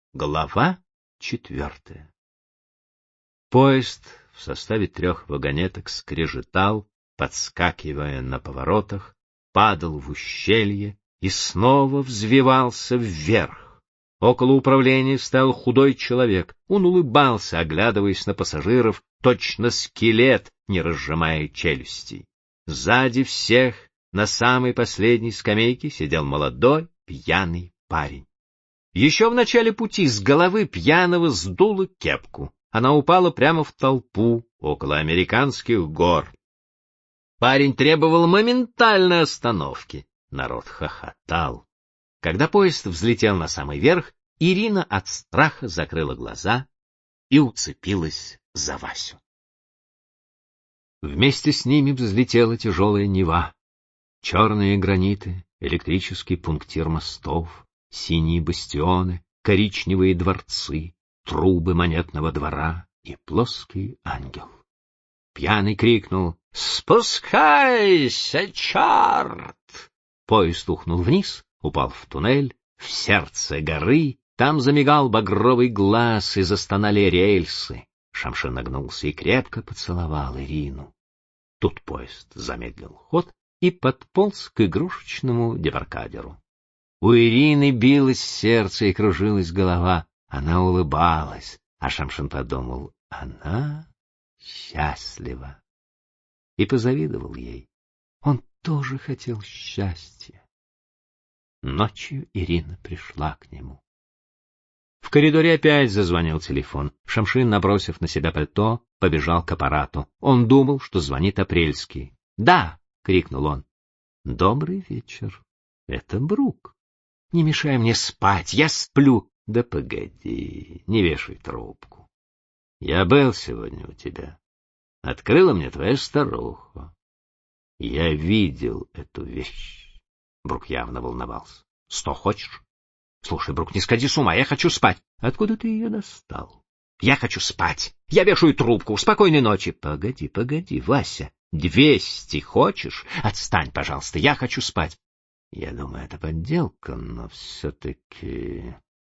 Глава 4. Поезд в составе 3 вагонеток скрежетал, подскакивая на поворотах, падал в ущелье и снова взвивался вверх. Около управления стоял худой человек. Он улыбался, оглядываясь на пассажиров, точно скелет, не разжимая челюстей. Сзади всех, на самой последней скамейке, сидел молодой пьяный парень. Еще в начале пути с головы пьяного сдуло кепку. Она упала прямо в толпу около американских гор. Парень требовал моментальной остановки. Народ хохотал. Когда поезд взлетел на самый верх, Ирина от страха закрыла глаза и уцепилась за Васю. Вместе с ними взлетела тяжелая Нева. Черные граниты, электрический пунктир мостов, синие бастионы, коричневые дворцы, трубы монетного двора и плоский ангел. Пьяный крикнул: «Спускайся, черт!» Поезд ухнул вниз, упал в туннель, в сердце горы. Там замигал багровый глаз, и застонали рельсы. Шамшин нагнулся и крепко поцеловал Ирину. Тут поезд замедлил ход и подполз к игрушечному дебаркадеру. У Ирины билось сердце и кружилась голова. Она улыбалась, а Шамшин подумал: она счастлива. И позавидовал ей. Он тоже хотел счастья. Ночью Ирина пришла к нему. В коридоре опять зазвонил телефон. Шамшин, набросив на себя пальто, побежал к аппарату. Он думал, что звонит Апрельский. «Да!» — крикнул он. «Добрый вечер. Это Брук. Не мешай мне спать, я сплю». «Да погоди, не вешай трубку. Я был сегодня у тебя. Открыла мне твоя старуха. Я видел эту вещь». Брук явно волновался. «Что хочешь?» «Слушай, Брук, не сходи с ума, я хочу спать». «Откуда ты ее достал?» «Я хочу спать. Я вешаю трубку. Спокойной ночи». Погоди, Вася. 200 хочешь? Отстань, пожалуйста, я хочу спать». «Я думаю, это подделка, но все-таки...»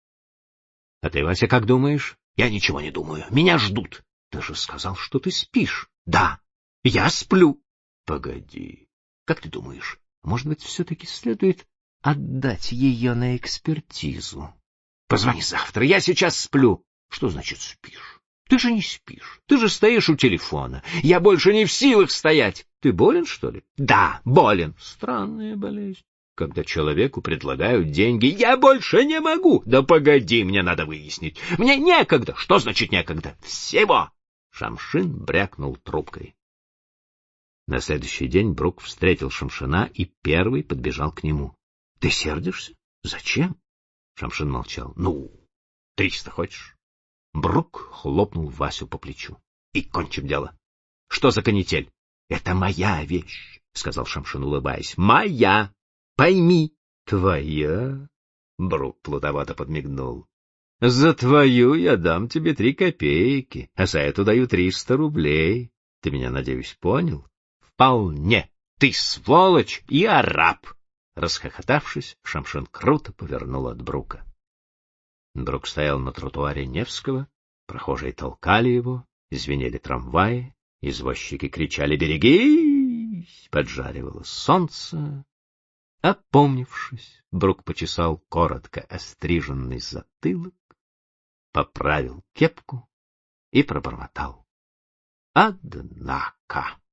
«А ты, Вася, как думаешь?» «Я ничего не думаю. Меня ждут». «Ты же сказал, что ты спишь». «Да, я сплю». «Погоди. Как ты думаешь, может быть, все-таки следует отдать ее на экспертизу?» «Позвони завтра. Я сейчас сплю». «Что значит спишь? Ты же не спишь. Ты же стоишь у телефона. Я больше не в силах стоять». «Ты болен, что ли?» «Да, болен». «Странная болезнь. Когда человеку предлагают деньги, я больше не могу». «Да погоди, мне надо выяснить. Мне некогда». «Что значит некогда?» «Всего». Шамшин брякнул трубкой. На следующий день Брук встретил Шамшина и первый подбежал к нему. «Ты сердишься? Зачем?» Шамшин молчал. «Ну, 300 хочешь?» Брук хлопнул Васю по плечу. «И кончим дело. Что за канитель?» «Это моя вещь», — сказал Шамшин, улыбаясь. «Моя. Пойми». «Твоя?» — Брук плутовато подмигнул. «За твою я дам тебе 3 копейки, а за эту даю 300 рублей. Ты меня, надеюсь, понял?» «Вполне. Ты сволочь и араб». Расхохотавшись, Шамшин круто повернул от Брука. Брук стоял на тротуаре Невского, прохожие толкали его, звенели трамваи, извозчики кричали «Берегись!», поджаривало солнце. Опомнившись, Брук почесал коротко остриженный затылок, поправил кепку и пробормотал: «Однако».